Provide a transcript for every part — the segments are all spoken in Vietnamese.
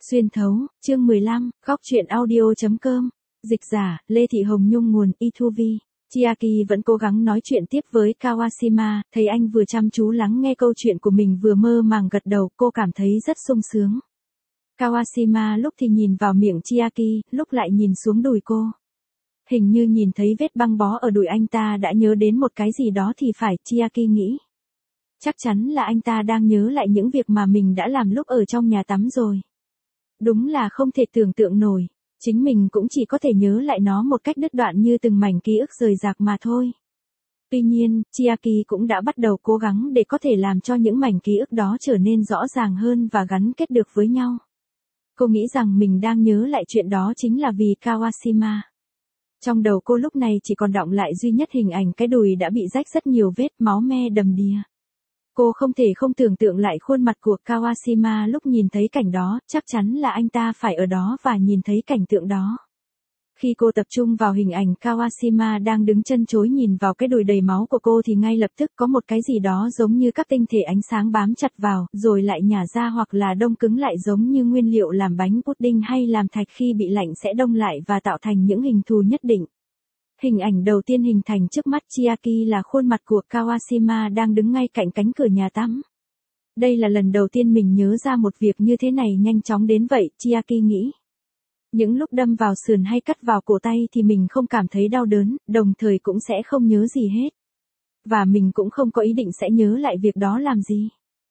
Xuyên thấu, chương 15, góc truyện audio.com. Dịch giả, Lê Thị Hồng Nhung nguồn eTuvi. Chiaki vẫn cố gắng nói chuyện tiếp với Kawashima, thấy anh vừa chăm chú lắng nghe câu chuyện của mình vừa mơ màng gật đầu, cô cảm thấy rất sung sướng. Kawashima lúc thì nhìn vào miệng Chiaki, lúc lại nhìn xuống đùi cô. Hình như nhìn thấy vết băng bó ở đùi anh ta đã nhớ đến một cái gì đó thì phải, Chiaki nghĩ. Chắc chắn là anh ta đang nhớ lại những việc mà mình đã làm lúc ở trong nhà tắm rồi. Đúng là không thể tưởng tượng nổi, chính mình cũng chỉ có thể nhớ lại nó một cách đứt đoạn như từng mảnh ký ức rời rạc mà thôi. Tuy nhiên, Chiaki cũng đã bắt đầu cố gắng để có thể làm cho những mảnh ký ức đó trở nên rõ ràng hơn và gắn kết được với nhau. Cô nghĩ rằng mình đang nhớ lại chuyện đó chính là vì Kawashima. Trong đầu cô lúc này chỉ còn đọng lại duy nhất hình ảnh cái đùi đã bị rách rất nhiều vết máu me đầm đìa. Cô không thể không tưởng tượng lại khuôn mặt của Kawashima lúc nhìn thấy cảnh đó, chắc chắn là anh ta phải ở đó và nhìn thấy cảnh tượng đó. Khi cô tập trung vào hình ảnh Kawashima đang đứng chân chối nhìn vào cái đùi đầy máu của cô thì ngay lập tức có một cái gì đó giống như các tinh thể ánh sáng bám chặt vào, rồi lại nhả ra hoặc là đông cứng lại giống như nguyên liệu làm bánh pudding hay làm thạch khi bị lạnh sẽ đông lại và tạo thành những hình thù nhất định. Hình ảnh đầu tiên hình thành trước mắt Chiaki là khuôn mặt của Kawashima đang đứng ngay cạnh cánh cửa nhà tắm. Đây là lần đầu tiên mình nhớ ra một việc như thế này nhanh chóng đến vậy, Chiaki nghĩ. Những lúc đâm vào sườn hay cắt vào cổ tay thì mình không cảm thấy đau đớn, đồng thời cũng sẽ không nhớ gì hết. Và mình cũng không có ý định sẽ nhớ lại việc đó làm gì.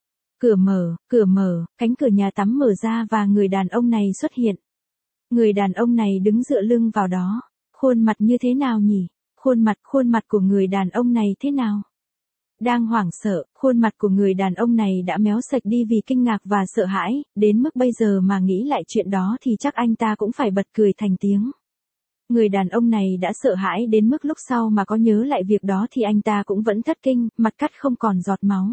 Cửa mở, cánh cửa nhà tắm mở ra và người đàn ông này xuất hiện. Người đàn ông này đứng dựa lưng vào đó. Khuôn mặt như thế nào nhỉ? Khuôn mặt của người đàn ông này thế nào? Đang hoảng sợ, khuôn mặt của người đàn ông này đã méo sạch đi vì kinh ngạc và sợ hãi, đến mức bây giờ mà nghĩ lại chuyện đó thì chắc anh ta cũng phải bật cười thành tiếng. Người đàn ông này đã sợ hãi đến mức lúc sau mà có nhớ lại việc đó thì anh ta cũng vẫn thất kinh, mặt cắt không còn giọt máu.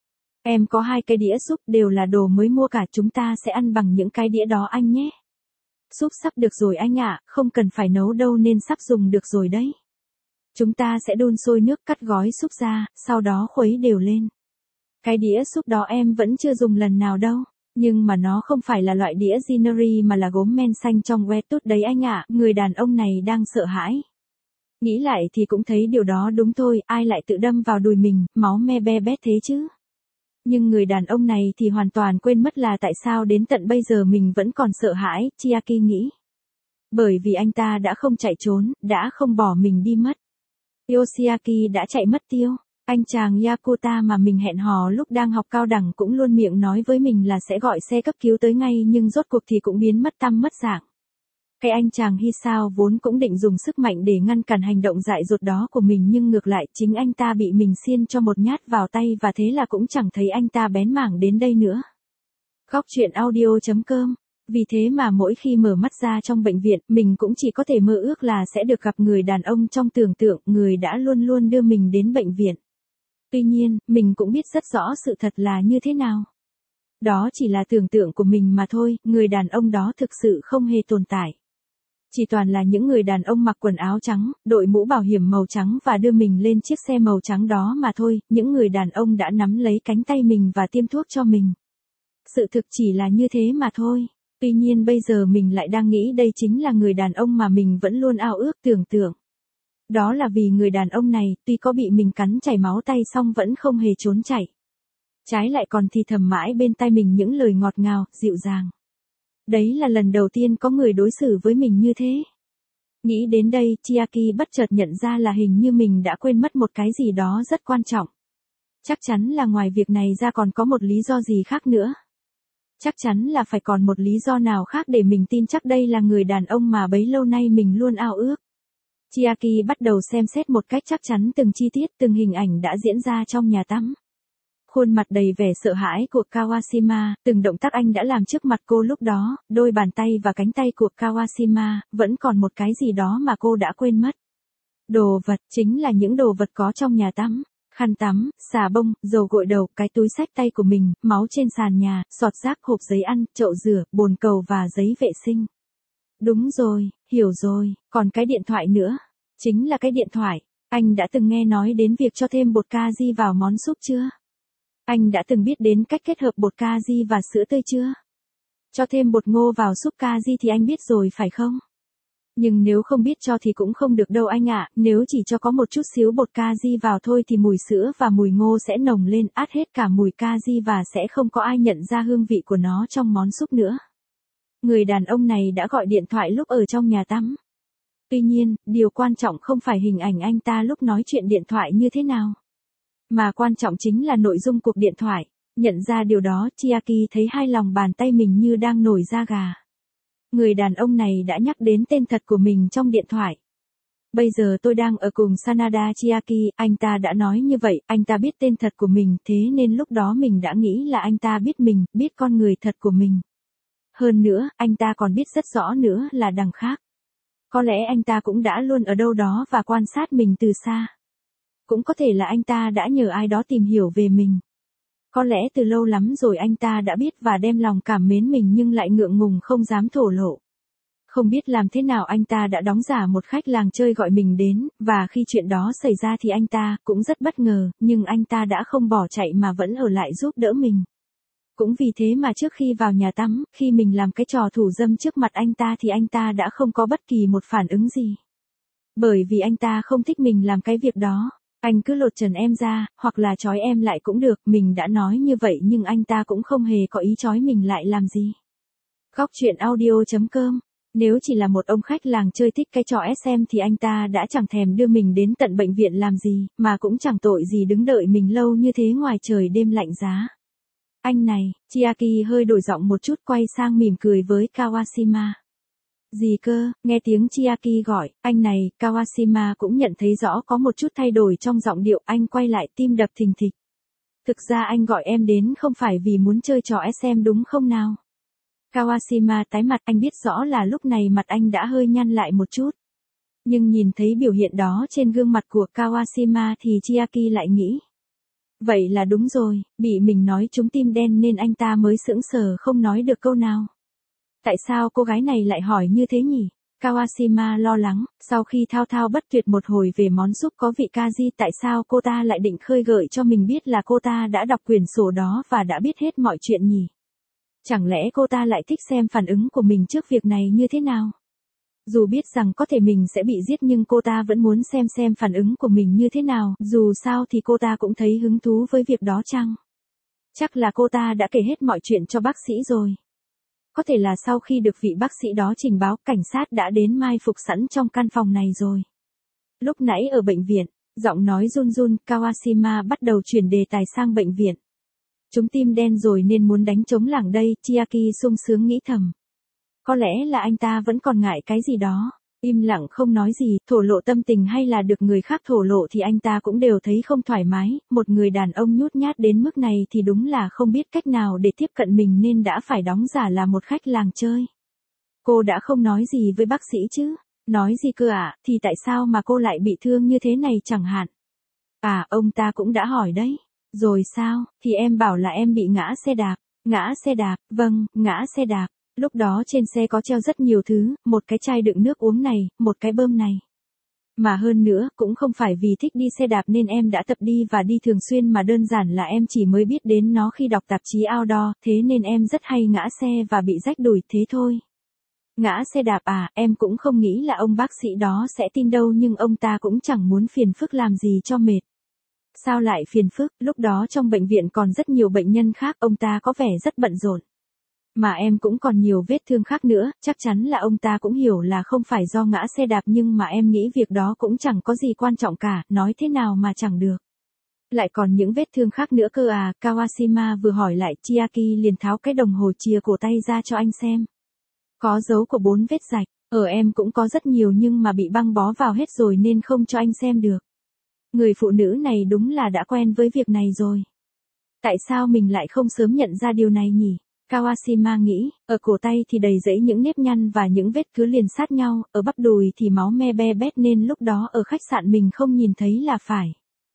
Em có 2 cái đĩa súp đều là đồ mới mua cả, chúng ta sẽ ăn bằng những cái đĩa đó anh nhé. Súp sắp được rồi anh ạ, không cần phải nấu đâu nên sắp dùng được rồi đấy. Chúng ta sẽ đun sôi nước cắt gói súp ra, sau đó khuấy đều lên. Cái đĩa súp đó em vẫn chưa dùng lần nào đâu, nhưng mà nó không phải là loại đĩa Ginnery mà là gốm men xanh trong que tút đấy anh ạ, người đàn ông này đang sợ hãi. Nghĩ lại thì cũng thấy điều đó đúng thôi, ai lại tự đâm vào đùi mình, máu me be bét thế chứ. Nhưng người đàn ông này thì hoàn toàn quên mất là tại sao đến tận bây giờ mình vẫn còn sợ hãi, Chiaki nghĩ. Bởi vì anh ta đã không chạy trốn, đã không bỏ mình đi mất. Yoshiaki đã chạy mất tiêu. Anh chàng Yakuta mà mình hẹn hò lúc đang học cao đẳng cũng luôn miệng nói với mình là sẽ gọi xe cấp cứu tới ngay nhưng rốt cuộc thì cũng biến mất tăm mất dạng. Cái anh chàng Hisao vốn cũng định dùng sức mạnh để ngăn cản hành động dại dột đó của mình nhưng ngược lại chính anh ta bị mình xiên cho một nhát vào tay và thế là cũng chẳng thấy anh ta bén mảng đến đây nữa. Góc truyện audio.com. Vì thế mà mỗi khi mở mắt ra trong bệnh viện, mình cũng chỉ có thể mơ ước là sẽ được gặp người đàn ông trong tưởng tượng, người đã luôn luôn đưa mình đến bệnh viện. Tuy nhiên, mình cũng biết rất rõ sự thật là như thế nào. Đó chỉ là tưởng tượng của mình mà thôi, người đàn ông đó thực sự không hề tồn tại. Chỉ toàn là những người đàn ông mặc quần áo trắng, đội mũ bảo hiểm màu trắng và đưa mình lên chiếc xe màu trắng đó mà thôi, những người đàn ông đã nắm lấy cánh tay mình và tiêm thuốc cho mình. Sự thực chỉ là như thế mà thôi. Tuy nhiên bây giờ mình lại đang nghĩ đây chính là người đàn ông mà mình vẫn luôn ao ước tưởng tượng. Đó là vì người đàn ông này, tuy có bị mình cắn chảy máu tay xong vẫn không hề trốn chạy. Trái lại còn thì thầm mãi bên tai mình những lời ngọt ngào, dịu dàng. Đấy là lần đầu tiên có người đối xử với mình như thế. Nghĩ đến đây, Chiaki bất chợt nhận ra là hình như mình đã quên mất một cái gì đó rất quan trọng. Chắc chắn là ngoài việc này ra còn có một lý do gì khác nữa. Chắc chắn là phải còn một lý do nào khác để mình tin chắc đây là người đàn ông mà bấy lâu nay mình luôn ao ước. Chiaki bắt đầu xem xét một cách chắc chắn từng chi tiết, từng hình ảnh đã diễn ra trong nhà tắm. Khuôn mặt đầy vẻ sợ hãi của Kawashima, từng động tác anh đã làm trước mặt cô lúc đó, đôi bàn tay và cánh tay của Kawashima, vẫn còn một cái gì đó mà cô đã quên mất. Đồ vật, chính là những đồ vật có trong nhà tắm. Khăn tắm, xà bông, dầu gội đầu, cái túi xách tay của mình, máu trên sàn nhà, sọt rác, hộp giấy ăn, chậu rửa, bồn cầu và giấy vệ sinh. Đúng rồi, hiểu rồi, còn cái điện thoại nữa. Chính là cái điện thoại. Anh đã từng nghe nói đến việc cho thêm bột caji vào món súp chưa? Anh đã từng biết đến cách kết hợp bột caji và sữa tươi chưa? Cho thêm bột ngô vào súp casi thì anh biết rồi phải không? Nhưng nếu không biết cho thì cũng không được đâu anh ạ, nếu chỉ cho có một chút xíu bột casi vào thôi thì mùi sữa và mùi ngô sẽ nồng lên, át hết cả mùi casi và sẽ không có ai nhận ra hương vị của nó trong món súp nữa. Người đàn ông này đã gọi điện thoại lúc ở trong nhà tắm. Tuy nhiên, điều quan trọng không phải hình ảnh anh ta lúc nói chuyện điện thoại như thế nào, mà quan trọng chính là nội dung cuộc điện thoại. Nhận ra điều đó, Chiaki thấy hai lòng bàn tay mình như đang nổi da gà. Người đàn ông này đã nhắc đến tên thật của mình trong điện thoại. Bây giờ tôi đang ở cùng Sanada Chiaki, anh ta đã nói như vậy, anh ta biết tên thật của mình, thế nên lúc đó mình đã nghĩ là anh ta biết mình, biết con người thật của mình. Hơn nữa, anh ta còn biết rất rõ nữa là đằng khác. Có lẽ anh ta cũng đã luôn ở đâu đó và quan sát mình từ xa. Cũng có thể là anh ta đã nhờ ai đó tìm hiểu về mình. Có lẽ từ lâu lắm rồi anh ta đã biết và đem lòng cảm mến mình nhưng lại ngượng ngùng không dám thổ lộ. Không biết làm thế nào anh ta đã đóng giả một khách làng chơi gọi mình đến, và khi chuyện đó xảy ra thì anh ta cũng rất bất ngờ, nhưng anh ta đã không bỏ chạy mà vẫn ở lại giúp đỡ mình. Cũng vì thế mà trước khi vào nhà tắm, khi mình làm cái trò thủ dâm trước mặt anh ta thì anh ta đã không có bất kỳ một phản ứng gì. Bởi vì anh ta không thích mình làm cái việc đó. Anh cứ lột trần em ra, hoặc là trói em lại cũng được, mình đã nói như vậy nhưng anh ta cũng không hề có ý trói mình lại làm gì. Góc truyện audio.com. Nếu chỉ là một ông khách làng chơi thích cái trò SM thì anh ta đã chẳng thèm đưa mình đến tận bệnh viện làm gì, mà cũng chẳng tội gì đứng đợi mình lâu như thế ngoài trời đêm lạnh giá. Anh này, Chiaki hơi đổi giọng một chút quay sang mỉm cười với Kawashima. Gì cơ, nghe tiếng Chiaki gọi, anh này, Kawashima cũng nhận thấy rõ có một chút thay đổi trong giọng điệu, anh quay lại tim đập thình thịch. Thực ra anh gọi em đến không phải vì muốn chơi trò SM đúng không nào? Kawashima tái mặt, anh biết rõ là lúc này mặt anh đã hơi nhăn lại một chút. Nhưng nhìn thấy biểu hiện đó trên gương mặt của Kawashima thì Chiaki lại nghĩ. Vậy là đúng rồi, bị mình nói trúng tim đen nên anh ta mới sững sờ không nói được câu nào. Tại sao cô gái này lại hỏi như thế nhỉ? Kawashima lo lắng, sau khi thao thao bất tuyệt một hồi về món súp có vị casi, tại sao cô ta lại định khơi gợi cho mình biết là cô ta đã đọc quyển sổ đó và đã biết hết mọi chuyện nhỉ? Chẳng lẽ cô ta lại thích xem phản ứng của mình trước việc này như thế nào? Dù biết rằng có thể mình sẽ bị giết nhưng cô ta vẫn muốn xem phản ứng của mình như thế nào, dù sao thì cô ta cũng thấy hứng thú với việc đó chăng? Chắc là cô ta đã kể hết mọi chuyện cho bác sĩ rồi. Có thể là sau khi được vị bác sĩ đó trình báo, cảnh sát đã đến mai phục sẵn trong căn phòng này rồi. Lúc nãy ở bệnh viện, giọng nói run run, Kawashima bắt đầu chuyển đề tài sang bệnh viện. Chúng tim đen rồi nên muốn đánh trống lảng đây, Chiaki sung sướng nghĩ thầm. Có lẽ là anh ta vẫn còn ngại cái gì đó. Im lặng không nói gì, thổ lộ tâm tình hay là được người khác thổ lộ thì anh ta cũng đều thấy không thoải mái, một người đàn ông nhút nhát đến mức này thì đúng là không biết cách nào để tiếp cận mình nên đã phải đóng giả là một khách làng chơi. Cô đã không nói gì với bác sĩ chứ? Nói gì cơ ạ, thì tại sao mà cô lại bị thương như thế này chẳng hạn? À, ông ta cũng đã hỏi đấy. Rồi sao, thì em bảo là em bị ngã xe đạp. Ngã xe đạp, vâng, ngã xe đạp. Lúc đó trên xe có treo rất nhiều thứ, một cái chai đựng nước uống này, một cái bơm này. Mà hơn nữa, cũng không phải vì thích đi xe đạp nên em đã tập đi và đi thường xuyên mà đơn giản là em chỉ mới biết đến nó khi đọc tạp chí outdoor, thế nên em rất hay ngã xe và bị rách đùi thế thôi. Ngã xe đạp à, em cũng không nghĩ là ông bác sĩ đó sẽ tin đâu nhưng ông ta cũng chẳng muốn phiền phức làm gì cho mệt. Sao lại phiền phức, lúc đó trong bệnh viện còn rất nhiều bệnh nhân khác, ông ta có vẻ rất bận rộn. Mà em cũng còn nhiều vết thương khác nữa, chắc chắn là ông ta cũng hiểu là không phải do ngã xe đạp nhưng mà em nghĩ việc đó cũng chẳng có gì quan trọng cả, nói thế nào mà chẳng được. Lại còn những vết thương khác nữa cơ à, Kawashima vừa hỏi lại, Chiaki liền tháo cái đồng hồ chìa cổ tay ra cho anh xem. Có dấu của 4 vết rạch, ở em cũng có rất nhiều nhưng mà bị băng bó vào hết rồi nên không cho anh xem được. Người phụ nữ này đúng là đã quen với việc này rồi. Tại sao mình lại không sớm nhận ra điều này nhỉ? Kawashima nghĩ, ở cổ tay thì đầy rẫy những nếp nhăn và những vết cứ liền sát nhau, ở bắp đùi thì máu me be bét nên lúc đó ở khách sạn mình không nhìn thấy là phải.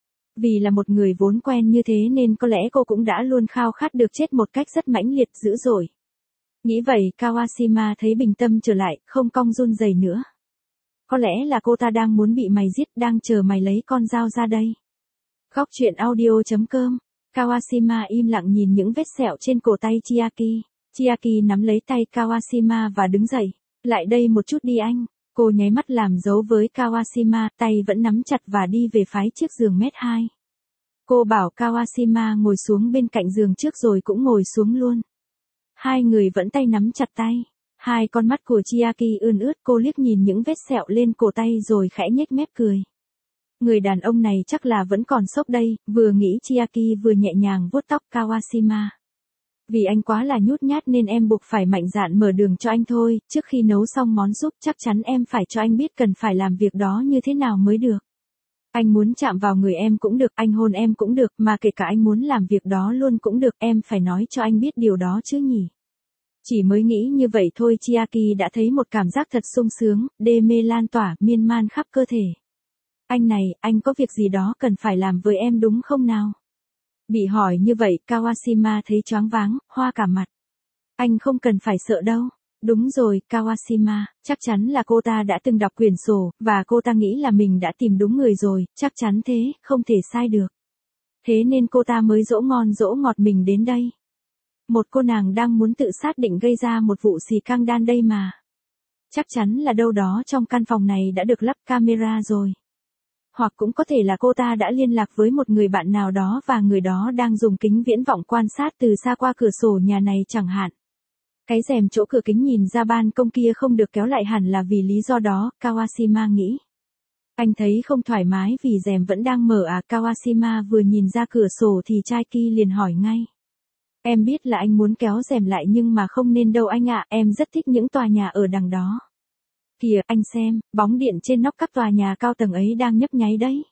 Vì là một người vốn quen như thế nên có lẽ cô cũng đã luôn khao khát được chết một cách rất mãnh liệt dữ dội. Nghĩ vậy, Kawashima thấy bình tâm trở lại, không cong run rẩy nữa. Có lẽ là cô ta đang muốn bị mày giết, đang chờ mày lấy con dao ra đây. Góc truyện audio.com. Kawashima im lặng nhìn những vết sẹo trên cổ tay Chiaki. Chiaki nắm lấy tay Kawashima và đứng dậy. Lại đây một chút đi anh. Cô nháy mắt làm dấu với Kawashima, tay vẫn nắm chặt và đi về phái chiếc giường mét 2. Cô bảo Kawashima ngồi xuống bên cạnh giường trước rồi cũng ngồi xuống luôn. Hai người vẫn tay nắm chặt tay. Hai con mắt của Chiaki ươn ướt, cô liếc nhìn những vết sẹo lên cổ tay rồi khẽ nhếch mép cười. Người đàn ông này chắc là vẫn còn sốc đây, vừa nghĩ Chiaki vừa nhẹ nhàng vuốt tóc Kawashima. Vì anh quá là nhút nhát nên em buộc phải mạnh dạn mở đường cho anh thôi, trước khi nấu xong món súp chắc chắn em phải cho anh biết cần phải làm việc đó như thế nào mới được. Anh muốn chạm vào người em cũng được, anh hôn em cũng được, mà kể cả anh muốn làm việc đó luôn cũng được, em phải nói cho anh biết điều đó chứ nhỉ. Chỉ mới nghĩ như vậy thôi Chiaki đã thấy một cảm giác thật sung sướng, đê mê lan tỏa, miên man khắp cơ thể. Anh này, anh có việc gì đó cần phải làm với em đúng không nào? Bị hỏi như vậy, Kawashima thấy choáng váng, hoa cả mặt. Anh không cần phải sợ đâu. Đúng rồi, Kawashima, chắc chắn là cô ta đã từng đọc quyển sổ, và cô ta nghĩ là mình đã tìm đúng người rồi, chắc chắn thế, không thể sai được. Thế nên cô ta mới dỗ ngon dỗ ngọt mình đến đây. Một cô nàng đang muốn tự sát định gây ra một vụ xì căng đan đây mà. Chắc chắn là đâu đó trong căn phòng này đã được lắp camera rồi. Hoặc cũng có thể là cô ta đã liên lạc với một người bạn nào đó và người đó đang dùng kính viễn vọng quan sát từ xa qua cửa sổ nhà này chẳng hạn. Cái rèm chỗ cửa kính nhìn ra ban công kia không được kéo lại hẳn là vì lý do đó, Kawashima nghĩ. Anh thấy không thoải mái vì rèm vẫn đang mở à? Kawashima vừa nhìn ra cửa sổ thì Chiaki liền hỏi ngay. Em biết là anh muốn kéo rèm lại nhưng mà không nên đâu anh ạ, em rất thích những tòa nhà ở đằng đó. Kìa, anh xem, bóng điện trên nóc các tòa nhà cao tầng ấy đang nhấp nháy đấy.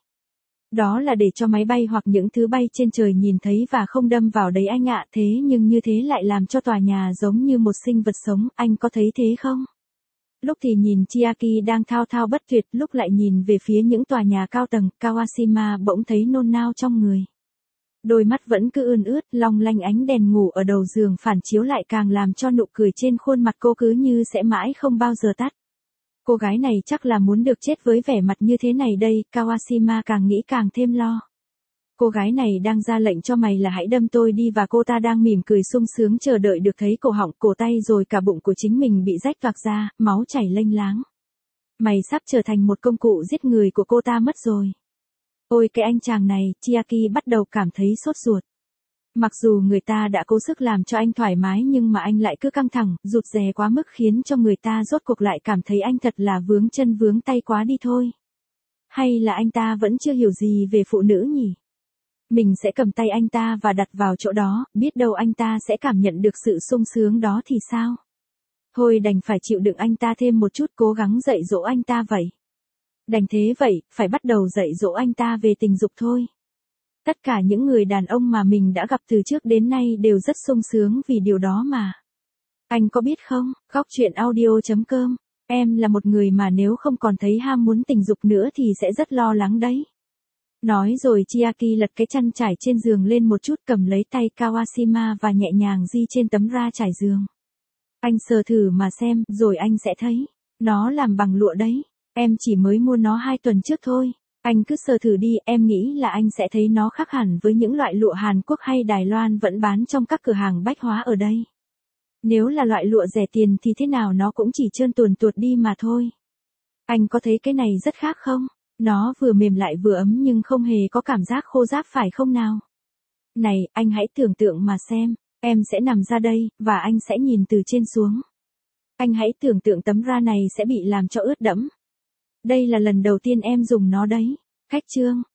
Đó là để cho máy bay hoặc những thứ bay trên trời nhìn thấy và không đâm vào đấy anh ạ, thế nhưng như thế lại làm cho tòa nhà giống như một sinh vật sống, anh có thấy thế không? Lúc thì nhìn Chiaki đang thao thao bất tuyệt, lúc lại nhìn về phía những tòa nhà cao tầng, Kawashima bỗng thấy nôn nao trong người. Đôi mắt vẫn cứ ươn ướt, long lanh ánh đèn ngủ ở đầu giường phản chiếu lại càng làm cho nụ cười trên khuôn mặt cô cứ như sẽ mãi không bao giờ tắt. Cô gái này chắc là muốn được chết với vẻ mặt như thế này đây, Kawashima càng nghĩ càng thêm lo. Cô gái này đang ra lệnh cho mày là hãy đâm tôi đi và cô ta đang mỉm cười sung sướng chờ đợi được thấy cổ họng, cổ tay rồi cả bụng của chính mình bị rách toạc ra, máu chảy lênh láng. Mày sắp trở thành một công cụ giết người của cô ta mất rồi. Ôi cái anh chàng này, Chiaki bắt đầu cảm thấy sốt ruột. Mặc dù người ta đã cố sức làm cho anh thoải mái nhưng mà anh lại cứ căng thẳng, rụt rè quá mức khiến cho người ta rốt cuộc lại cảm thấy anh thật là vướng chân vướng tay quá đi thôi. Hay là anh ta vẫn chưa hiểu gì về phụ nữ nhỉ? Mình sẽ cầm tay anh ta và đặt vào chỗ đó, biết đâu anh ta sẽ cảm nhận được sự sung sướng đó thì sao? Thôi đành phải chịu đựng anh ta thêm một chút, cố gắng dạy dỗ anh ta vậy. Đành thế vậy, phải bắt đầu dạy dỗ anh ta về tình dục thôi. Tất cả những người đàn ông mà mình đã gặp từ trước đến nay đều rất sung sướng vì điều đó mà. Anh có biết không, Góc Chuyện Audio.com, em là một người mà nếu không còn thấy ham muốn tình dục nữa thì sẽ rất lo lắng đấy. Nói rồi Chiaki lật cái chăn trải trên giường lên một chút, cầm lấy tay Kawashima và nhẹ nhàng di trên tấm ra trải giường. Anh sờ thử mà xem, rồi anh sẽ thấy. Nó làm bằng lụa đấy. Em chỉ mới mua nó 2 tuần trước thôi. Anh cứ sờ thử đi, em nghĩ là anh sẽ thấy nó khác hẳn với những loại lụa Hàn Quốc hay Đài Loan vẫn bán trong các cửa hàng bách hóa ở đây. Nếu là loại lụa rẻ tiền thì thế nào nó cũng chỉ trơn tuồn tuột đi mà thôi. Anh có thấy cái này rất khác không? Nó vừa mềm lại vừa ấm nhưng không hề có cảm giác khô ráp phải không nào? Này, anh hãy tưởng tượng mà xem, em sẽ nằm ra đây, và anh sẽ nhìn từ trên xuống. Anh hãy tưởng tượng tấm ra này sẽ bị làm cho ướt đẫm. Đây là lần đầu tiên em dùng nó đấy. Khách trương,